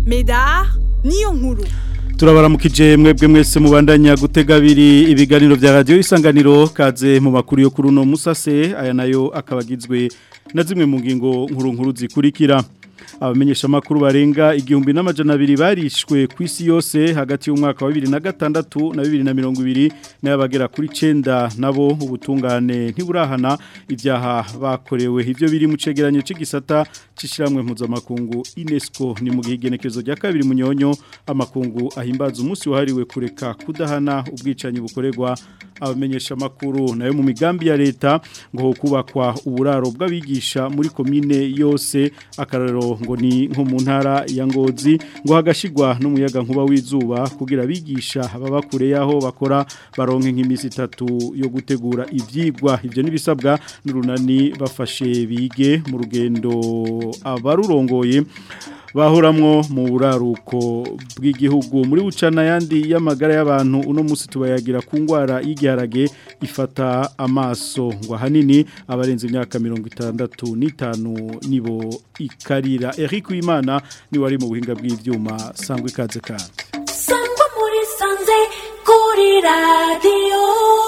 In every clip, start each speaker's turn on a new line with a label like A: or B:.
A: Medar niyo nkuru.
B: Turabaramukije mwebwe mwese mubandanya gutega abiri ibiganiro vya radio Isanganiro kaze mu makuru yo kuruno musase aya nayo akabagizwe na zimwe mu ngingo nkuru zikurikira. Abamenyesha makuru barenga 1200 barishwe kwisi yose hagati y'umwaka wa 2006 na 2020 n'abagera kuri 9 nabo ubutungane ntiburahana ivyaha bakorewe ivyo biri mu cegeranyo c'igisata cishiramwe mpuzamakungu UNESCO ni mu gihegenekezo rya kabiri munyonyo amakungu ahimbaza umunsi wahariwe kureka kudahana ubwicanyi bukorerwa abamenyesha makuru nayo mu migambi ya leta ngo kubakwa uburaro bw'abigisha muri komine yose akararo ngo ni nko mu ntara ya Ngozi ngo hagashigwa n'umuyaga nkuba w'izuba kugira abigisha baba kure yaho bakora baronke nk'imisi 3 yo gutegura ivyigwa ivyo nibisabwa n'urunani bafashe bige mu rugendo abarurongoye bahoramwo mu buraruko bw'igihugu muri bucana yandi y'amagara y'abantu uno musi tubayagira ku ngwara y'igiharage ifata amaso ngo hanini abarenze imyaka 65 nibo ikarira Eric Uwimana ni wari mu buhinga bw'ivyuma sangwe kaze kandi
C: sangwa muri sanze kuri radio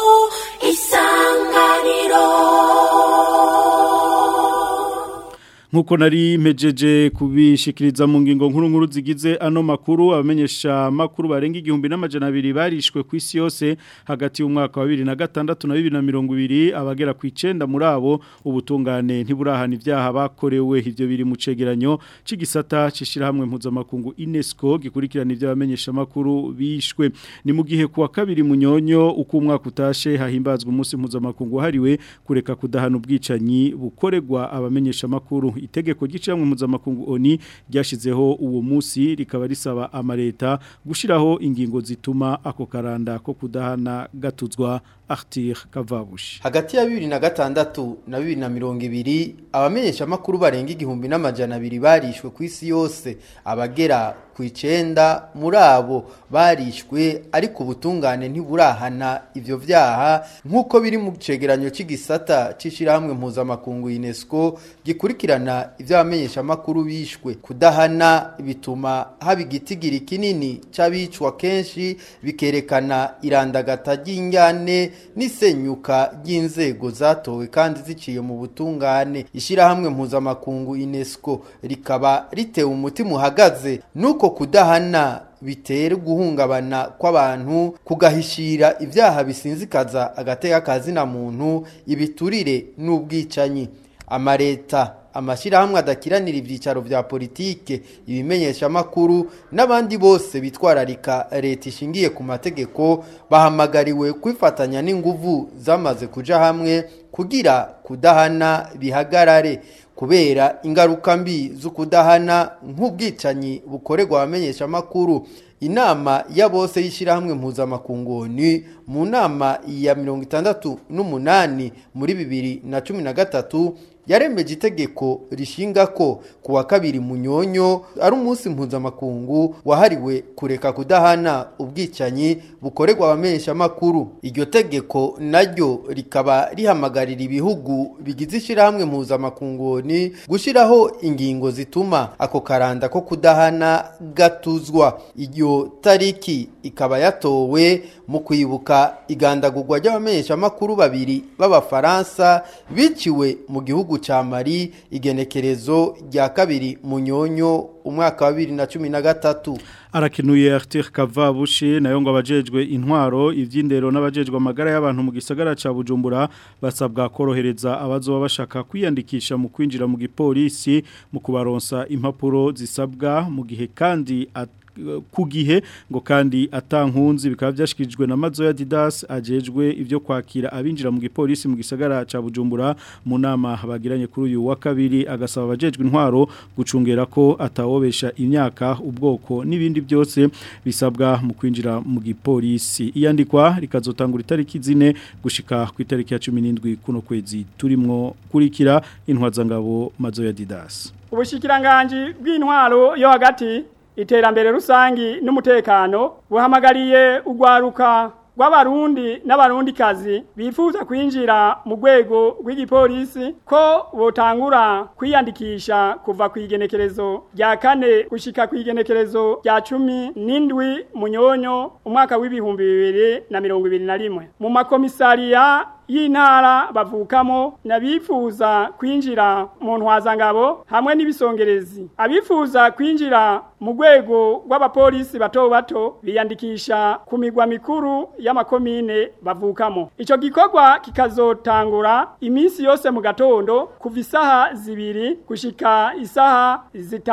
C: Isanganiro
B: nkuko nari mejeje kubishikiriza mu ngingo nkuru zigize ano makuru abamenyesha makuru barenga 1200 barishwe kwisi yose hagati y'umwaka wa 2006 na 2020 abagera ku 9 muri abo ubutungane ntiburahana ivyaha bakorewe ivyo biri mu cegeranyo c'igisata cishirahamwe mpuzamakungu UNESCO gikurikirana ivyo abamenyesha makuru bishwe ni mu gihe kuwa kabiri munyonyo uko umwaka utashe hahimbazwa umunsi mpuzamakungu hariwe kureka kudahana ubwicanyi bukorerwa abamenyesha makuru itegeko gicamwe mpuzamakungu ONU ryashizeho uwo musi rikaba risaba amareta gushiraho ingingo zituma ako karanda ko kudahana gatuzwa Arthur Kavabushi
D: hagati ya 2006 na 2020 abamenyesha makuru barenga 1200 barishwe kwisi yose abagera ku 9 muri abo barishwe ariko ubutungane ntiburahana ivyo vyaha nkuko biri mu cegeranyo c'igisata cishirahamwe mpuzamakungu UNESCO gikurikirana ivyo abamenyesha makuru bishwe kudahana bituma haba igitigiri kinini c'abicwa kenshi bikerekana irandagata ry'injyane n'isenyuka ry'inzego zatowe kandi ziciye mu butungane ishirahamwe mpuzamakungu UNESCO rikaba ritewe umutima uhagaze nuko kudahana bitera guhungabana kw'abantu kugahishira ivyaha bisinzikaza agateka kazina muntu ibiturire n'ubwicanyi amareta amashirahamwe adakiranira ivyicaro vya politike ibimenyesha makuru n'abandi bose bitwararika leta ishingiye ku mategeko bahamagariwe kwifatanya n'inguvu zamaze kuja hamwe kugira kudahana bihagarare kubera ingaruka mbi zo kudahana nk'ubwicanyi bukorerwa abamenyesha makuru inama ya bose yishirahamwe mpuzamakungu ni mu nama ya 68 muri 2013 yaremeje itegeko rishinga ko kuwa kabiri munyonyo ari umunsi mpuzamakungu wahariwe kureka kudahana ubwicanyi bukorerwa abamenyesha makuru iryo tegeko naryo rikaba rihamagarira ibihugu bigize ishirahamwe mpuzamakungu ni gushiraho ingingo zituma ako karanda ko kudahana gatuzwa iryo tariki ikaba yatowe mu kwibuka igandagurwa ry'abamenyesha makuru babiri b'abafaransa biciwe mu gihugu cha Mali igenekerezo rya kabiri munyonyo umwaka wa 2013
B: arakenuye Arthur Kavabushi nayo ngo abajejwe intwaro ivyindero n'abajejwe amagara y'abantu mu gisagara ca Bujumbura basabwa korohereza abazoba bashaka kwiyandikisha mu kwinjira mu gipolisi mu kubaronsa impapuro zisabwa mu gihe kandi ku gihe ngo kandi atankunzi bikaba byashikijwe na Mazo ya Didas ajejwe ivyo kwakira abinjira mu gipolisi mu gisagara ca Bujumbura mu nama bagiranye kuri uyu wa kabiri agasaba abajejwe intwaro gucungera ko atawobesha imyaka ubwoko n'ibindi byose bisabwa mu kwinjira mu gipolisi iyandikwa rikazotangura itariki 4 gushika ku itariki ya 17 kuno kwezi turimwo kurikira intwazangabo Mazo ya Didas
E: ubushikiranganje bw'intwaro yo hagati iterambere rusangi n'umutekano buhamagariye ugwaruka rw'abarundi n'abarundikazi bifuza kwinjira mu rwego rw'igipolisi ko botangura kwiyandikisha kuva ku igenekerezo rya 4 gushika ku igenekerezo rya 17 Munyonyo umwaka w'ibihumbi 2021 mu makomisariya y'intara bavukamo nabifuza kwinjira mu ntwazangabo hamwe n'ibisongerezi abifuza kwinjira mu rwego rw'abapolisi bato biyandikisha ku migwa mikuru y'amakomine bavukamo ico gikorwa kikazotangura iminsi yose mu gatondo kuva isaha 2 gushika isaha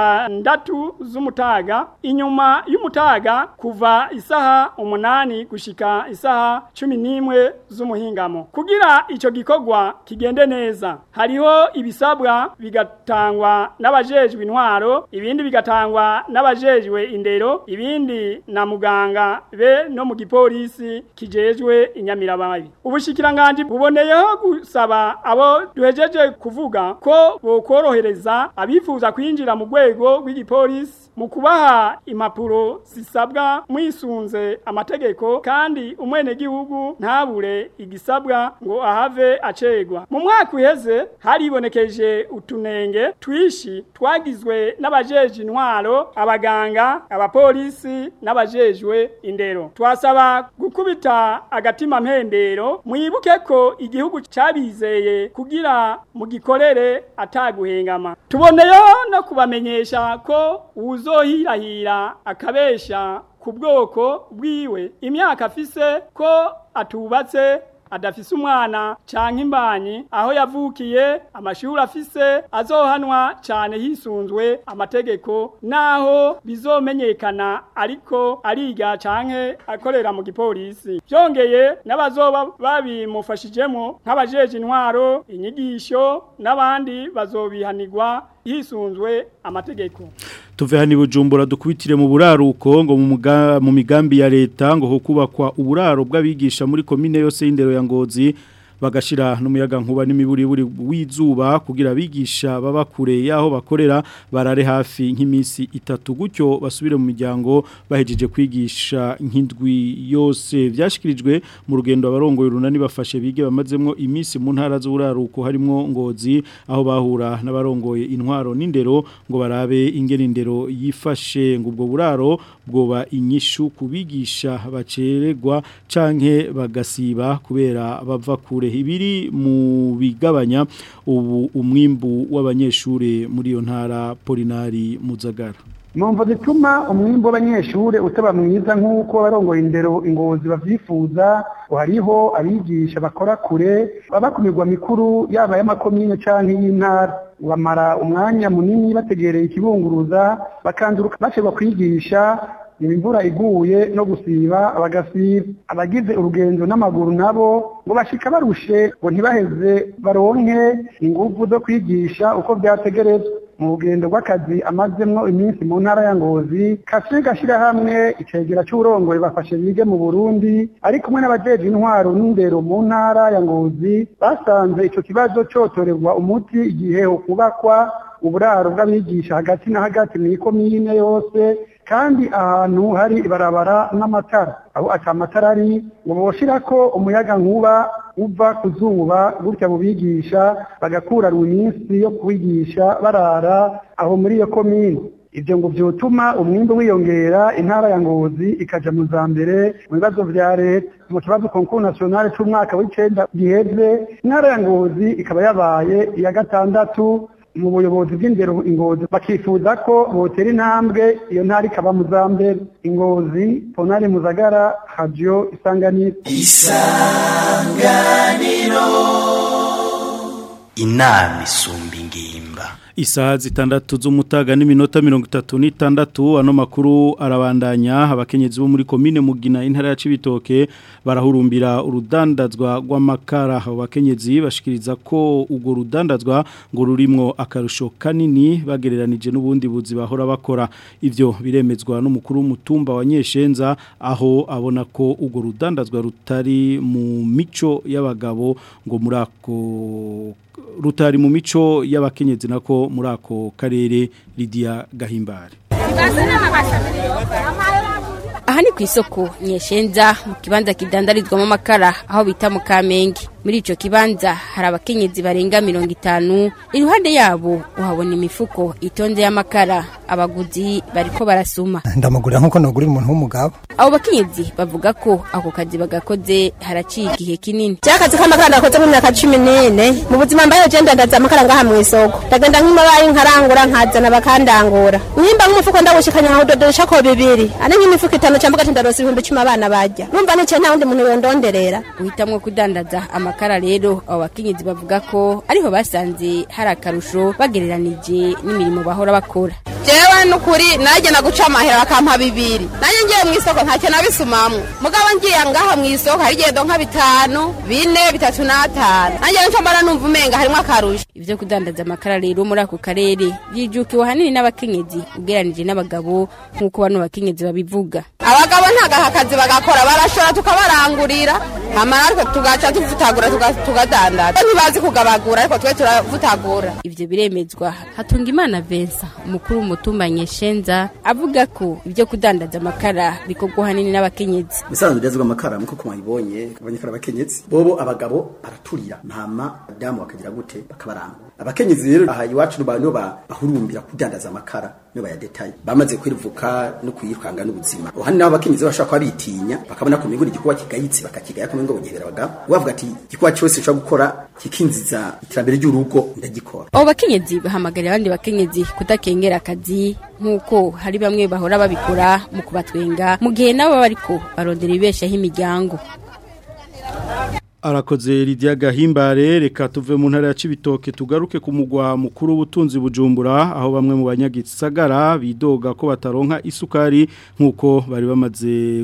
E: 6 z'umutaga inyuma y'umutaga kuva isaha 8 gushika isaha 11 z'umuhingamo kugira ico gikorwa kigende neza hariho ibisabwa bigatangwa n'abajejwe intwaro ibindi bigatangwa n'abajejwe indero ibindi na muganga be no mu gipolisi kijejwe inyamirababi ubushikiranganje buboneyeho gusaba abo duhejeje kuvuga ko bokorohereza abifuza kwinjira mu rwego rw'igipolisi mu kubaha impapuro zisabwa mwisunze amategeko kandi umwene gihugu ntabure igisabwa ngo ahave acegwa mu mwaka uheze haribonekeje utunenge twishi twagizwe n'abajeje intwaro abaganga abapolisi n'abajejwe indero twasaba gukubita agatima mpembero mwibuke ko igihugu cabizeye kugira mu gikorere ataguhengama tuboneyeho no kubamenyesha ko uzohirahira akabesha ku bwoko bwiwe imyaka afise ko atubatse adafise umwana canke imbanyi aho yavukiye amashuri afise azohanwa cyane hisunzwe amategeko naho bizomenyekana ariko ariga canke akorera mu gipolisi byongeye n'abazoba babimufashijemo nk'abajeje intwaro inyigisho n'abandi bazobihanirwa hisunzwe amategeko
B: tuve hani Bujumbura dukubitire mu buraruko ngo mu migambi ya leta ngo ho kubakwa uburaro bw'abigisha muri komine yose y'indero ya Ngozi bagashira n'umuyaga nkuba n'imiburiburi w'izuba kugira abigisha baba kure yaho bakorera barare hafi nk'imisi 3 gutyo basubire mu miryango bahejeje kwigisha nk'indwi yose byashikirijwe mu rugendo abarongoye runani bafashe bige bamazemwo imisi mu ntara z'uburaruko harimo Ngozi aho bahura n'abarongoye intwaro n'indero ngo barabe ingene indero yifashe ngo ubwo buraro bwoba inyishu kubigisha baceregwa canke bagasiba kubera bava kure ibiri mu bigabanya ubu umwimbu w'abanyeshure muri iyo ntara Polinari Muzagara
F: Numva zituma umwimbo w'abanyeshure utaba mwiza nk'uko barongoye indero Ingozi bavyifuza hariho abigisha bakora kure baba ku migwa mikuru yaba y'amakomine canke y'intara bamara umwanya munini bategereye ikibunguruza bakanduruka bashobora kwigisha imvura iguye no gusiba abagasiba abagize urugendo n'amaguru nabo ngo bashika barushe ngo ntibaheze baronke ingufu zo kwigisha uko byategerezwa mu rugendo rw'akazi amazemwo iminsi mu ntara ya Ngozi kase gashira hamwe icegera cy'urongoye bafashe bige mu Burundi ari kumwe n'abajeje intwaro n'indero mu ntara ya Ngozi basanze ico kibazo cotorerwa umuti igihe kubakwa uburaro bw'abigisha hagati na hagati mu komine yose kandi ahantu hari ibarabara n'amatara aho atamatara ari ngo boshirako umuyaga nkuba uva kuzuba gutya bubigisha bagakura ruminsi yo kwigisha barara aho muri iyo komine ibyo ngo byotuma umwimbo wiyongera intara ya Ngozi ikaja mu zambere mu bibazo vya leta mu kibazo concours national c'umwaka w'icenda giheze intara ya Ngozi ikaba yabaye iya gatandatu mu buyobozi bw'indero Ingozi bakifuza ko botera intambwe iyo ntara ikaba mu zambere Ingozi Polinari Muzagara Radio Isanganiro
G: inama isumba ingimba
B: Isaha 6 z'umutaga n'iminota 36 ano makuru arabandanya abakenyezi bo muri komine Mugina intara ya Cibitoke barahurumbira urudandazwa rw'amakara abakenyezi bashikiriza ko ugo rudandazwa ngo rurimwo akarusho kanini bagereranije n'ubundi buzi bahora bakora ivyo biremezwa n'umukuru w'umutumba wa Nyeshenza aho abona ko ugo rudandazwa rutari mu mico y'abagabo ngo murako rutari mu mico y'abakenyezi nako muri ako karere Lydia Gahimbare
H: aha ni kw'isoko Nyeshenza mu kibanza kidandarizwamo amakara aho bita mu Kamenge. Muri ico kibanza hari abakenyezi barenga 50, iruhande yabo uhabona imifuko itonze y'amakara. Abaguzi bariko barasuma.
I: Ndamugurira nkuko nogurira umuntu w'umugabo.
H: Abo bakenyezi bavuga ko ako kazi bagakoze haraciye igihe kinini.
J: Cyakazi k'amakara ndakoze mu myaka 14 mu buzima mbaye je ndandaza amakara ngaha mu isoko. Ndagenda nk'imabaye nkarangura nkazana bakandangura. Nimba nk'umufuko ndawushikanya nka udodosha ko 2. Ane nk'imifuko 5 cyangwa gatandatu 10 abana bajya. Numva nice nta wundi muntu wendonderera.
H: Uhitamwe kudandaza amakara rero abo bakenyezi bavuga ko ariho basanze hari akarusho bagereranije n'imirimo bahora bakora.
J: Jewe nukuri naje naguca amahera bakampa 2. Naje ngiye mu isoko ntacyo nabisumamwe. Mugabo ngiye ngaha mu isoko hari gendo nka 5, 4, 3 na 5. Naje nco mbara numva umenga harimo akarusho.
H: Ivyo kudandaza amakara rero muri ako karere byijukiwe hanini n'abakenyezi ugereranije n'abagabo nkuko bano bakenyezi babivuga.
J: Abagabo ntagahakazi bagakora barashora tukabarangurira amarariko tugaca tuvutagura tugadandaza. Ntibazi kugabagura ariko twe turavutagura.
H: Ivyo biremezwa Hatungimana Vincent umukuru w'umutumba Nyeshenza avuga ko ibyo kudandaza amakara bikorwa hanini n'abakenyezi.
K: Bisanzwe byazwa amakara muko kumwibonye abanyakara abakenyezi bobo abagabo baraturira ntama damu bakagira gute bakabaranga. Abakenyezi rero aha iwacu n'abantu bahurumbira kudandaza amakara no baya detail bamaze kwiruvuka no kuyirukanga n'ubuzima. Ohani nabo abakenyezi bashaka kwabitinya bakabona ko migura igikuba kigayitse bakakigaya ko ngo bugehera bagabo. Wavuga ati igikuba cyose cyo gukora kikinziza iterambere ry'urugo ndagikora.
H: Abo bakenyezi bahamagarira abandi bakenyezi kudakengera akazi nkuko hari bamwe bahora babikora mu kubatwenga mu gihe nabo bariko barondera ibeshaho imiryango.
B: Arakoze Lydia Gahimbare reka tuve mu ntara ya Cibitoke tugaruke ku mugwa mukuru w'ubutunzi Bujumbura aho bamwe mu banyagisagara bidoga ko bataronka isukari nkuko bari bamaze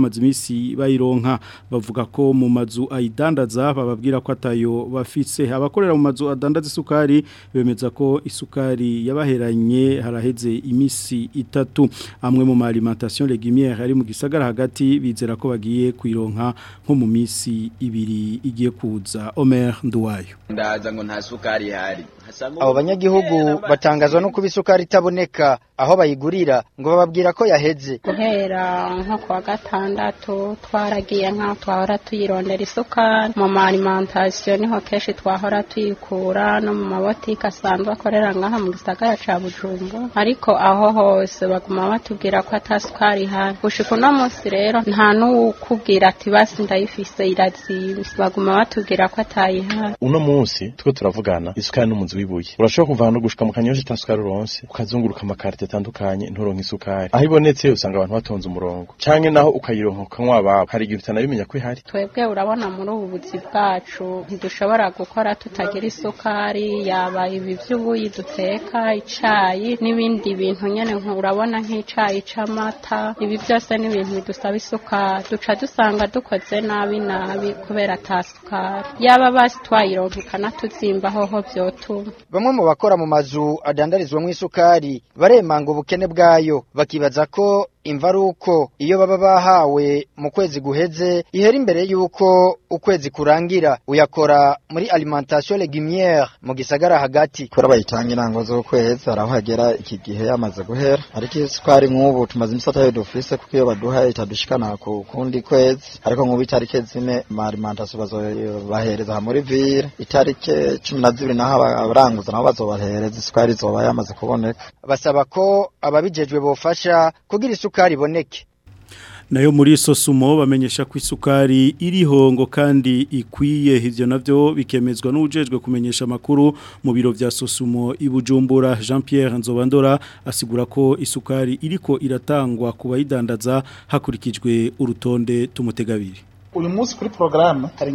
B: imisi bayironka bavuga ko mu mazu ayidandaza bababwira ko atayo bafise abakorera mu mazu adandaza isukari bemeza ko isukari yabaheranye haraheze imisi 3 amwe mu alimentation légumière ari mu gisagara hagati bizera ko bagiye kuyironka nko mu misi 2 igiye kuza. Omer Nduwayo
L: ndaza ngo nta sukari ihari.
M: Abo banyagihugu batangazwa no kuba isukari itaboneka aho bayigurira ngo bababwira ko yaheze.
N: Guhera nko kwa gatandatu twaragiye nka twahora tuyirondera isukari mu alimentation niho keshi twahora tuyikura no mu mabotike asanzwe akorera ngaha mu gisagara ca Bujumbura, ariko aho hose baguma batubwira ko atasukari ihari. Gushika no munsi rero nta n'ukubwira ati basi ndayifise irazimvye, baguma batubwira ko atayihari.
O: Uno munsi tuko turavugana isukari n'umuzi wibuye urashobora kuva no gushika mu kanyosha tasukari uronse ukazunguruka amakarite atandukanye nturonka isukari aho ibonetse usanga abantu batonze umurongo canke naho ukayironka ukanywa babo hari igihe utanabimenya ko ihari.
N: Twebwe urabona muri ubu buzi bwacu ntidushobora gukora tutagira isukari, yaba ibi by'ubuyi duteka icayi n'ibindi bintu nyene urabona nk'icayi c'amata, ibi byose ni ibintu bidusaba isukari, duca dusanga dukoze nabi kubera atasukari. Yaba basi twayironka ikanatuzimba hoho vyotuma.
M: Bamwe mu bakora mu mazu adandarizwamo isukari baremanga ubukene bwayo bakibaza ko imvaruko iyo baba bahawe mu kwezi guheze ihera imbere yuko ukwezi kurangira. Uyakora muri alimentation légumière mu gisagara hagati
P: kora bayitanga inango zo kwezi araho hagera iki gihe yamaze guhera, ariko isukari nk'ubu tumaze imisata yo dufise kuko iyo baduha itadushikana ku kundi kwezi, ariko nk'ubu itarike zine ma alimentation bazobahereza muri ville itarike 12 naho abaranguza nabo bazobahereza isukari zoba yamaze kuboneka.
M: Basaba ko ababijejwe bofasha kugira isukari boneke.
B: Nayo muri Sosumo bamenyesha ko isukari iriho ngo kandi ikwiye, ivyo navyo bikemezwa n'ujejwe kumenyesha makuru mu biro vya Sosumo ibujumbura. Jean Pierre Nzobandora asigura ko isukari iriko iratangwa ku bayidandaza hakurikijwe urutonde tumutegabiri.
Q: Uyu munsi kuri programme hari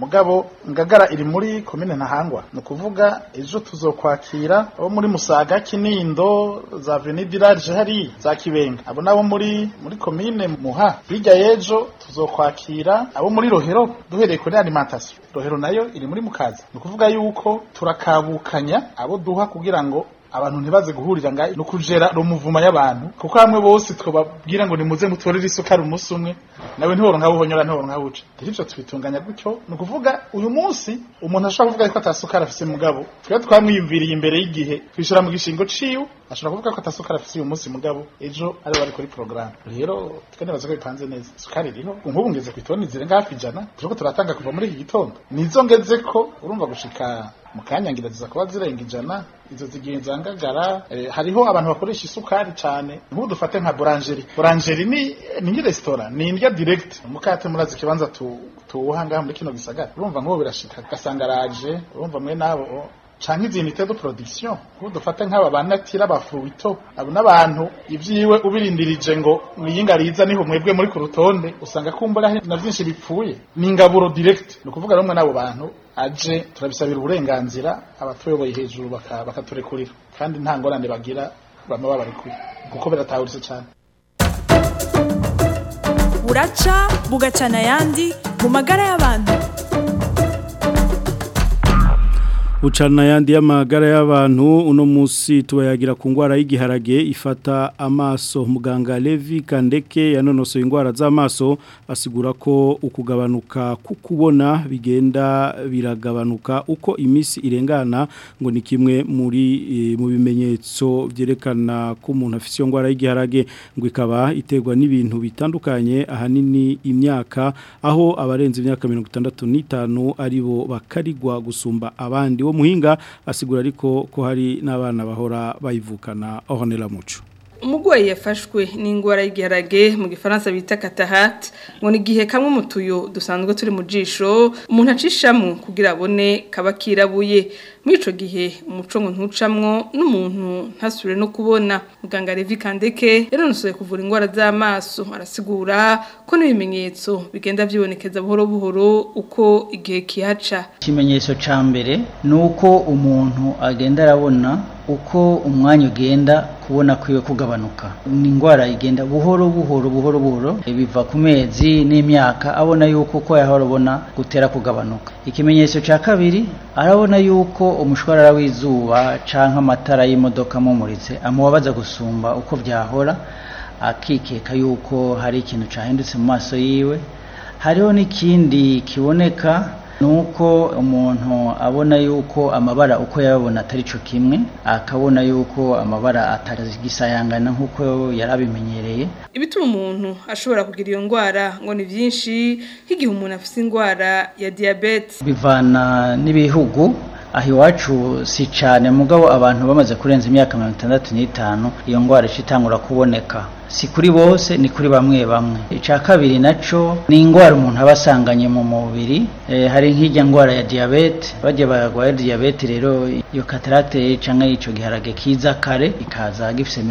Q: Ngagara iri muri commune Ntahangwa, no kuvuga ejo tuzokwakira abo muri Musaga, Kinindo, za Avenue Village hari za Kibenga, abo nabo muri commune Muha. Bijya yejo tuzokwakira abo muri Rohero, duhereye kuri alimentation. Rohero nayo iri muri Mukaza, no kuvuga yuko turakabukanya abo duha kugira ngo abantu ntibaze guhurira ngayo no kujera rumuvuma y'abantu kuko hamwe bose twababwira ngo nimuze mutorere isukari umunsi umwe nawe ntiworonka buhonyora ntiworonka buca ivyo tubitunganya gutyo no kuvuga uyu munsi umuntu ashobora kuvuga ko atasukari afise mugabo twe twamwiyumviriye imbere y'igihe twishura mu gishingo ciwe ashobora kuvuga ko atasukari afise uyu munsi mugabo ejo ari bari kuri program rero twende bazo ko bipanze neza sukari iriho nk'ubu ngeze ku itoni zirenga hafi 100 turiko turatanga kuva muri iki gitondo nizo ngeze ko urumva gushika mukanyangira ziza kuba zirenga 100 izo zigenza ngagara hariho abantu bakoresha isukari cyane nk'ubu dufate nka boulangerie ni restaurant ni indya direct mukate murazi kibanza tuwuhanga muri kino gisagara urumva nk'ubu birashika gasangaraje urumva mwe nabo canke izinite de production kuko dufate nk'aba banatira bafruito abo nabantu ivyiwe ubirindirije ngo mwiyingariza niho mwebwe muri ku rutonde usanga kumbura na byinshi bipfuye ni ingaburo direct no kuvuga rumwe nabo bantu aje turabisabira uburenganzira abatuyoboye hejuru bakaturekurira kandi nta ngorane bagira bama babarekuye kuko biratahuritse cyane
A: buraca bugacana yandi mu magara y'abantu
B: Ucana yandi y'amagara y'abantu uno musi tubayagira ku ngwara y'igiharage ifata amaso muganga Levi Kandeke yanonosoye ingwara z'amaso asigura ko ukugabanuka kukubona bigenda biragabanuka uko imisi irengana ngo ni kimwe muri mu bimenyetso byerekana ko umuntu afite ingwara y'igiharage ngo ikaba iterwa n'ibintu bitandukanye ahanini imyaka aho abarenze imyaka 65 aribo bakarigwa gusumba abandi muhinga asigura ariko ko hari n'abana bahora bayivukana ahonera muco
R: umugwayi yafashwe n'ingwara y'igiharage mu gifaransa bita cataracte ngo ni gihe kamwe mu tuyo dusanzwe turi mu jisho umuntu acishamo kugira abone kaba kirabuye muri ico gihe umuco ngo ntucamwo n'umuntu ntasubire no kubona muganga Levi Kandeke yanonosoye kuvura ingwara z'amaso arasigura ko n'ibimenyetso bigenda vyibonekeza buhoro buhoro uko igihe kihaca
S: ikimenyetso ca mbere nuko umuntu agenda arabona uko umwanya ugenda kubona kwiwe kugabanuka ni ingwara igenda buhoro biva ku mezi n'imyaka abona yuko ko yahora abona gutera kugabanuka ikimenyetso ca kabiri arabona yuko umushwarara w'izuba canke amatara y'imodoka mumuritse amubabaza gusumba uko byahora akikeka yuko hari ikintu cahindutse mu maso yiwe hariho n'ikindi kiboneka nuko umuntu abona yuko amabara uko yabona atari cyo kimwe akabona yuko amabara atagisayangana nkuko yarabimenyereye
R: ibituma umuntu ashobora kugira iyo ngwara ngo ni byinshi nk'igihe umuntu afite ingwara ya diabete
S: bivana n'ibihugu aho iwacu si cyane mugabo abantu bamaze kurenza imyaka 65 iyo ngwara ishitangura kuboneka si kuri bose ni kuri bamwe ica kabiri naco ni ingwara umuntu abasanganye mu mubiri hari nk'ijya ngwara ya diabete baje bagwaye diabete rero iyo cataracte canke ico giharage kiza kare ikaza gifise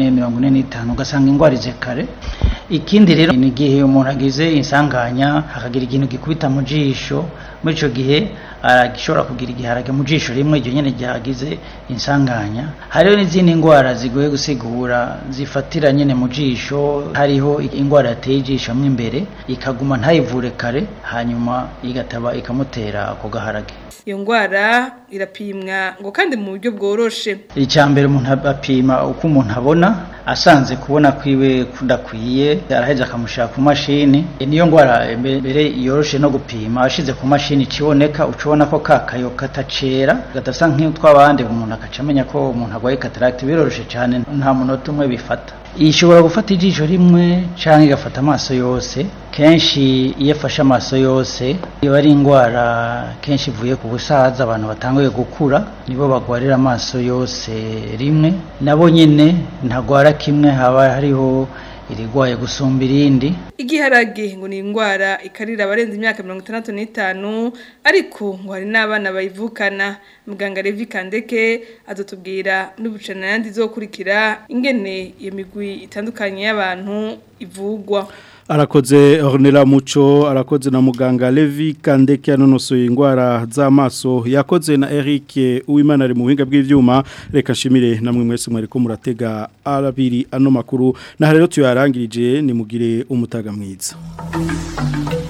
S: 40-45 ugasanga ingwara ize kare ikindi rero ni gihe umuntu agize insanganya akagira ikintu gikubita mu jisho muri ico gihe aragishobora kugira igiharage mu jisho rimwe iryo nyene ryagize insanganya hariho n'izindi ngwara zigoye gusigura zifatira nyene mu jisho hariho ingwara yateye ijisho mu imbere ikaguma ntayivure kare hanyuma igataba ikamutera ako gaharage
R: iyo ngwara irapimwa ngo kandi mu buryo bworoshe
S: icyambere umuntu apima uko umuntu abona asanze kubona kwiwe kudakwiye araheza akamushaka ku mashini niyo ngwara mbere yoroshe no gupima ashize ku mashini kiboneka ucubona ko kakayo katacera gatasa nk'utwabandi umuntu akacamenya ko umuntu agwaye cataracte biroroshe cyane nta munota umwe bifata ishobora gufata ijisho rimwe canke igafata amaso yose kenshi iyo afashe amaso yose iyo ari ingwara kenshi ivuye ku busaza abantu batanguye gukura nibo bagwarira amaso yose rimwe nabo nyene ntagwara kimwe haba hariho irigwaye gusumba irindi
R: igiharage ngo ni ingwara ikarira abarenze imyaka 65 ariko ngo hari n'abana bayivukana muganga Levi Kandeke azotubwira n'ubucana yandi zokurikira ingene iyo migwi itandukanye y'abantu ivugwa
B: arakoze Ornella Muco arakoze na muganga Levi Kandeke yanonosoye ingwara z'amaso yakoze na Eric Uwimana ari mu buhinga bw'ivyuma reka nshimire namwe mwese mwariko muratega arabiri ano makuru na rero tuyarangirije ni mugire umutaga mwiza